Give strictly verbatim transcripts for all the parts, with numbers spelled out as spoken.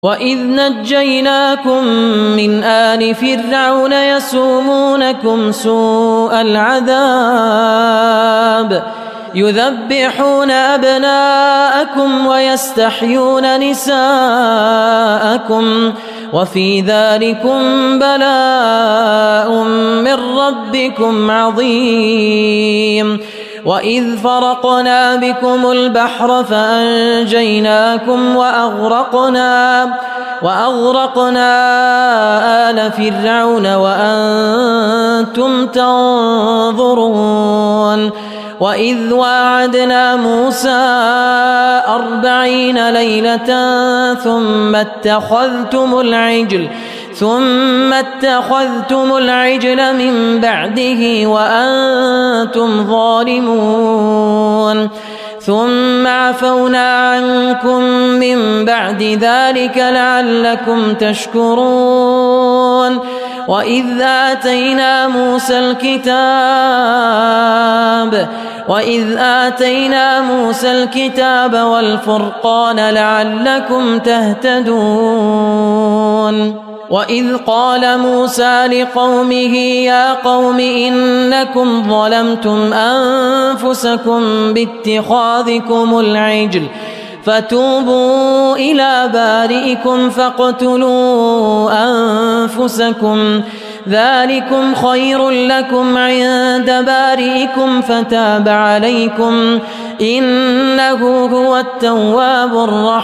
وإذ نجيناكم من آل فرعون يسومونكم سوء العذاب يذبحون أبناءكم ويستحيون نساءكم وفي ذلكم بلاء من ربكم عظيم. وإذ فرقنا بكم البحر فأنجيناكم وأغرقنا وأغرقنا آل فرعون وأنتم تنظرون. وإذ واعدنا موسى أربعين ليلة ثم اتخذتم العجل ثم اتخذتم العجل من بعده وأنتم ظالمون ثم عفونا عنكم من بعد ذلك لعلكم تشكرون. وإذ آتينا موسى الكتاب وإذ آتينا موسى الكتاب والفرقان لعلكم تهتدون. وإذ قال موسى لقومه يا قوم إنكم ظلمتم أنفسكم باتخاذكم العجل فتوبوا إلى بارئكم فاقتلوا أنفسكم ذلكم خير لكم عند بارئكم فتاب عليكم إنه هو التواب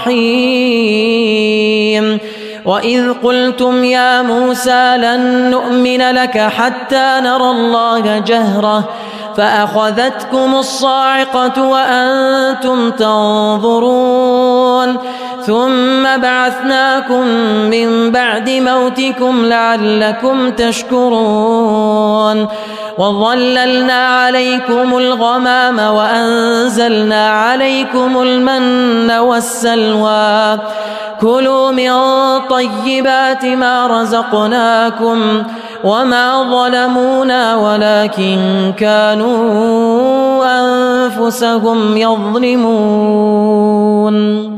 الرحيم. وإذ قلتم يا موسى لن نؤمن لك حتى نرى الله جهرة فأخذتكم الصاعقة وأنتم تنظرون ثم بعثناكم من بعد موتكم لعلكم تشكرون. وظللنا عليكم الغمام وأنزلنا عليكم المن والسلوى كلوا من طيبات ما رزقناكم وما ظلمونا ولكن كانوا أنفسهم يظلمون.